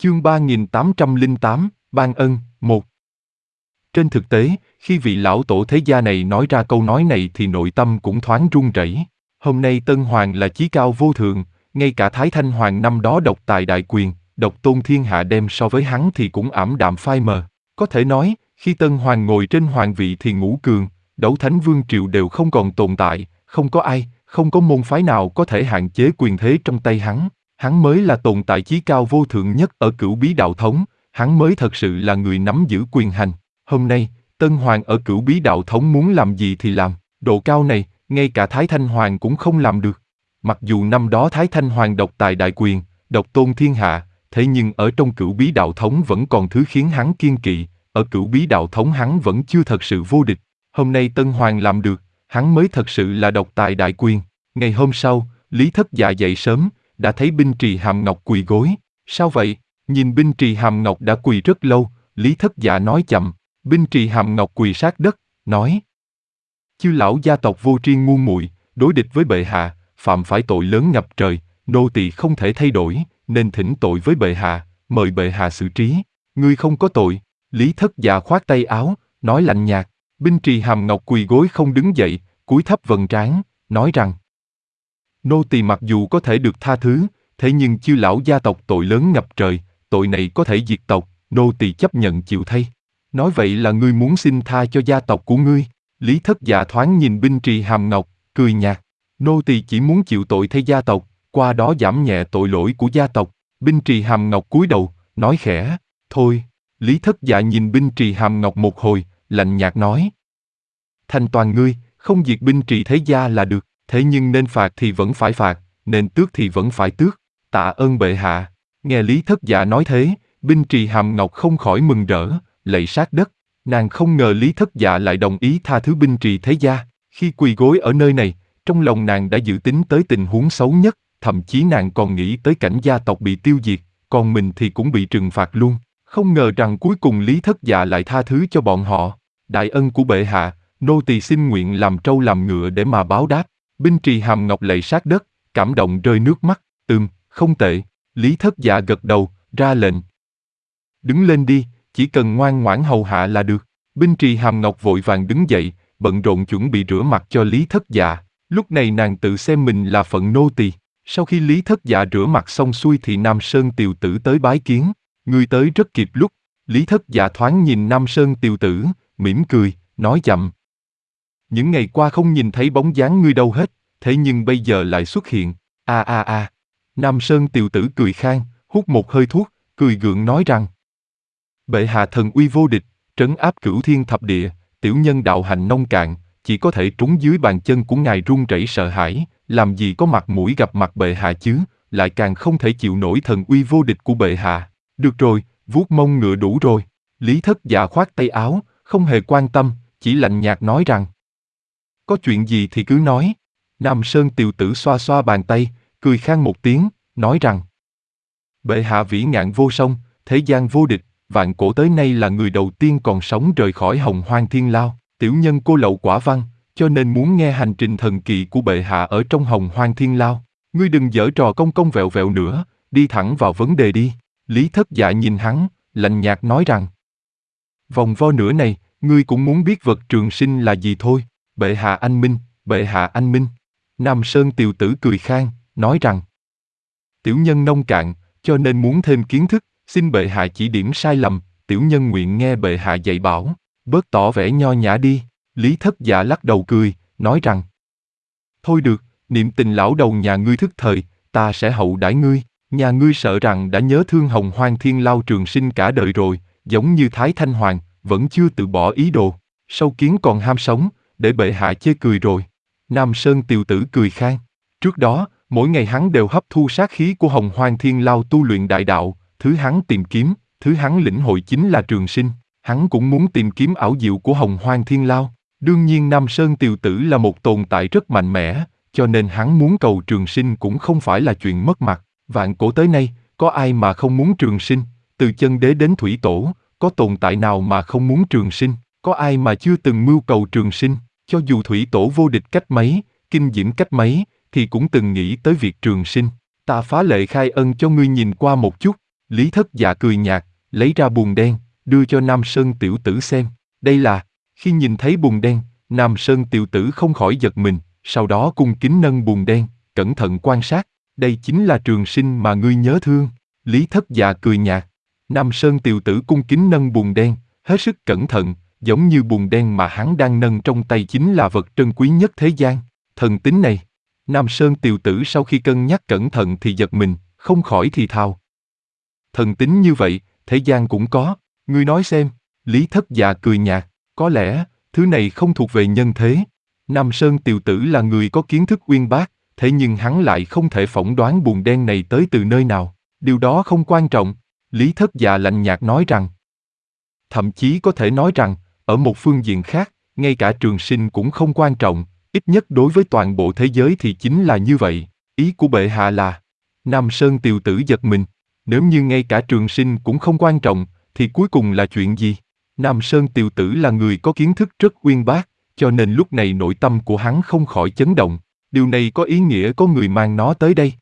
Chương 3808, Ban ân, 1. Trên thực tế, khi vị lão tổ thế gia này nói ra câu nói này thì nội tâm cũng thoáng run rẩy. Hôm nay Tân Hoàng là chí cao vô thượng, ngay cả Thái Thanh Hoàng năm đó độc tài đại quyền, độc tôn thiên hạ đem so với hắn thì cũng ảm đạm phai mờ. Có thể nói, khi Tân Hoàng ngồi trên hoàng vị thì ngũ cường, đấu thánh vương triều đều không còn tồn tại, không có ai, không có môn phái nào có thể hạn chế quyền thế trong tay hắn. Hắn mới là tồn tại chí cao vô thượng nhất ở Cửu Bí Đạo Thống, hắn mới thật sự là người nắm giữ quyền hành. Hôm nay, Tân Hoàng ở Cửu Bí Đạo Thống muốn làm gì thì làm, độ cao này, ngay cả Thái Thanh Hoàng cũng không làm được. Mặc dù năm đó Thái Thanh Hoàng độc tài đại quyền, độc tôn thiên hạ, thế nhưng ở trong Cửu Bí Đạo Thống vẫn còn thứ khiến hắn kiêng kỵ, ở Cửu Bí Đạo Thống hắn vẫn chưa thật sự vô địch. Hôm nay Tân Hoàng làm được, hắn mới thật sự là độc tài đại quyền. Ngày hôm sau, Lý Thất Dạ dậy sớm, đã thấy Binh Trì Hàm Ngọc quỳ gối. Sao vậy? Nhìn Binh Trì Hàm Ngọc đã quỳ rất lâu, Lý Thất Dạ nói chậm. Binh Trì Hàm Ngọc quỳ sát đất, nói: Chư lão gia tộc vô tri ngu muội, đối địch với bệ hạ, phạm phải tội lớn ngập trời, nô tỳ không thể thay đổi, nên thỉnh tội với bệ hạ, mời bệ hạ xử trí. Ngươi không có tội. Lý Thất Dạ khoát tay áo, nói lạnh nhạt. Binh Trì Hàm Ngọc quỳ gối không đứng dậy, cúi thấp vầng trán, nói rằng: Nô tỳ mặc dù có thể được tha thứ, thế nhưng chư lão gia tộc tội lớn ngập trời, tội này có thể diệt tộc, nô tỳ chấp nhận chịu thay. Nói vậy là ngươi muốn xin tha cho gia tộc của ngươi? Lý Thất Dạ thoáng nhìn Binh Trì Hàm Ngọc, cười nhạt. Nô tỳ chỉ muốn chịu tội thay gia tộc, qua đó giảm nhẹ tội lỗi của gia tộc. Binh Trì Hàm Ngọc cúi đầu, nói khẽ: Thôi. Lý Thất Dạ nhìn Binh Trì Hàm Ngọc một hồi, lạnh nhạt nói: Thành toàn ngươi, không diệt Binh Trì thế gia là được, thế nhưng nên phạt thì vẫn phải phạt, nên tước thì vẫn phải tước. Tạ ơn bệ hạ. Nghe Lý Thất Dạ nói thế, Binh Trì Hàm Ngọc không khỏi mừng rỡ, lạy sát đất. Nàng không ngờ Lý Thất Dạ lại đồng ý tha thứ Binh Trì thế gia. Khi quỳ gối ở nơi này, trong lòng nàng đã dự tính tới tình huống xấu nhất, thậm chí nàng còn nghĩ tới cảnh gia tộc bị tiêu diệt, còn mình thì cũng bị trừng phạt luôn. Không ngờ rằng cuối cùng Lý Thất Dạ lại tha thứ cho bọn họ. Đại ân của bệ hạ, nô tỳ xin nguyện làm trâu làm ngựa để mà báo đáp. Binh Trì Hàm Ngọc lạy sát đất, cảm động rơi nước mắt. Không tệ. Lý Thất Dạ gật đầu, ra lệnh. Đứng lên đi, chỉ cần ngoan ngoãn hầu hạ là được. Binh Trì Hàm Ngọc vội vàng đứng dậy, bận rộn chuẩn bị rửa mặt cho Lý Thất Dạ. Lúc này nàng tự xem mình là phận nô tỳ. Sau khi Lý Thất Dạ rửa mặt xong xuôi thì Nam Sơn Tiều Tử tới bái kiến. Ngươi tới rất kịp lúc. Lý Thất Dạ thoáng nhìn Nam Sơn Tiều Tử, mỉm cười, nói chậm. Những ngày qua không nhìn thấy bóng dáng ngươi đâu hết, thế nhưng bây giờ lại xuất hiện. Nam Sơn Tiều Tử cười khang, hút một hơi thuốc, cười gượng nói rằng: Bệ hạ thần uy vô địch, trấn áp cửu thiên thập địa, tiểu nhân đạo hạnh nông cạn, chỉ có thể trúng dưới bàn chân của ngài run rẩy sợ hãi, làm gì có mặt mũi gặp mặt bệ hạ chứ, lại càng không thể chịu nổi thần uy vô địch của bệ hạ. Được rồi, vuốt mông ngựa đủ rồi. Lý Thất Dạ khoát tay áo, không hề quan tâm, chỉ lạnh nhạt nói rằng: Có chuyện gì thì cứ nói. Nam Sơn Tiều Tử xoa xoa bàn tay, cười khang một tiếng, nói rằng: Bệ hạ vĩ ngạn vô song, thế gian vô địch, vạn cổ tới nay là người đầu tiên còn sống rời khỏi Hồng Hoang Thiên Lao. Tiểu nhân cô lậu quả văn, cho nên muốn nghe hành trình thần kỳ của bệ hạ ở trong Hồng Hoang Thiên Lao. Ngươi đừng giở trò công công vẹo vẹo nữa, đi thẳng vào vấn đề đi. Lý Thất Dạ nhìn hắn, lạnh nhạt nói rằng: Vòng vo nửa này, ngươi cũng muốn biết vật trường sinh là gì thôi. Bệ hạ anh minh, bệ hạ anh minh. Nam Sơn Tiều Tử cười khang, nói rằng: Tiểu nhân nông cạn, cho nên muốn thêm kiến thức, xin bệ hạ chỉ điểm sai lầm, tiểu nhân nguyện nghe bệ hạ dạy bảo, bớt tỏ vẻ nho nhã đi. Lý Thất Dạ lắc đầu cười, nói rằng: Thôi được, niệm tình lão đầu nhà ngươi thức thời, ta sẽ hậu đãi ngươi. Nhà ngươi sợ rằng đã nhớ thương Hồng Hoang Thiên Lao trường sinh cả đời rồi, giống như Thái Thanh Hoàng, vẫn chưa từ bỏ ý đồ. Sâu kiến còn ham sống, để bệ hạ chê cười rồi. Nam Sơn Tiều Tử cười khang. Trước đó, mỗi ngày hắn đều hấp thu sát khí của Hồng Hoang Thiên Lao tu luyện đại đạo, thứ hắn tìm kiếm, thứ hắn lĩnh hội chính là trường sinh. Hắn cũng muốn tìm kiếm ảo diệu của Hồng Hoang Thiên Lao. Đương nhiên Nam Sơn Tiều Tử là một tồn tại rất mạnh mẽ, cho nên hắn muốn cầu trường sinh cũng không phải là chuyện mất mặt. Vạn cổ tới nay, có ai mà không muốn trường sinh, từ chân đế đến thủy tổ, có tồn tại nào mà không muốn trường sinh, có ai mà chưa từng mưu cầu trường sinh, cho dù thủy tổ vô địch cách mấy, kinh diễm cách mấy, thì cũng từng nghĩ tới việc trường sinh. Ta phá lệ khai ân cho ngươi nhìn qua một chút. Lý Thất Dạ cười nhạt, lấy ra bùn đen, đưa cho Nam Sơn tiểu tử xem. Đây là, khi nhìn thấy bùn đen, Nam Sơn tiểu tử không khỏi giật mình, sau đó cung kính nâng bùn đen, cẩn thận quan sát. Đây chính là trường sinh mà ngươi nhớ thương. Lý Thất Dạ cười nhạt. Nam Sơn tiểu tử cung kính nâng bùn đen, hết sức cẩn thận, giống như bùn đen mà hắn đang nâng trong tay chính là vật trân quý nhất thế gian. Thần tính này. Nam Sơn tiểu tử sau khi cân nhắc cẩn thận thì giật mình, không khỏi thì thào. Thần tính như vậy, thế gian cũng có, ngươi nói xem. Lý Thất Dạ cười nhạt, có lẽ, thứ này không thuộc về nhân thế. Nam Sơn tiểu tử là người có kiến thức uyên bác, thế nhưng hắn lại không thể phỏng đoán bùn đen này tới từ nơi nào. Điều đó không quan trọng. Lý Thất Dạ lạnh nhạt nói rằng. Thậm chí có thể nói rằng, ở một phương diện khác, ngay cả trường sinh cũng không quan trọng, ít nhất đối với toàn bộ thế giới thì chính là như vậy. Ý của bệ hạ là, Nam Sơn tiểu tử giật mình, nếu như ngay cả trường sinh cũng không quan trọng, thì cuối cùng là chuyện gì? Nam Sơn tiểu tử là người có kiến thức rất uyên bác, cho nên lúc này nội tâm của hắn không khỏi chấn động. Điều này có ý nghĩa có người mang nó tới đây.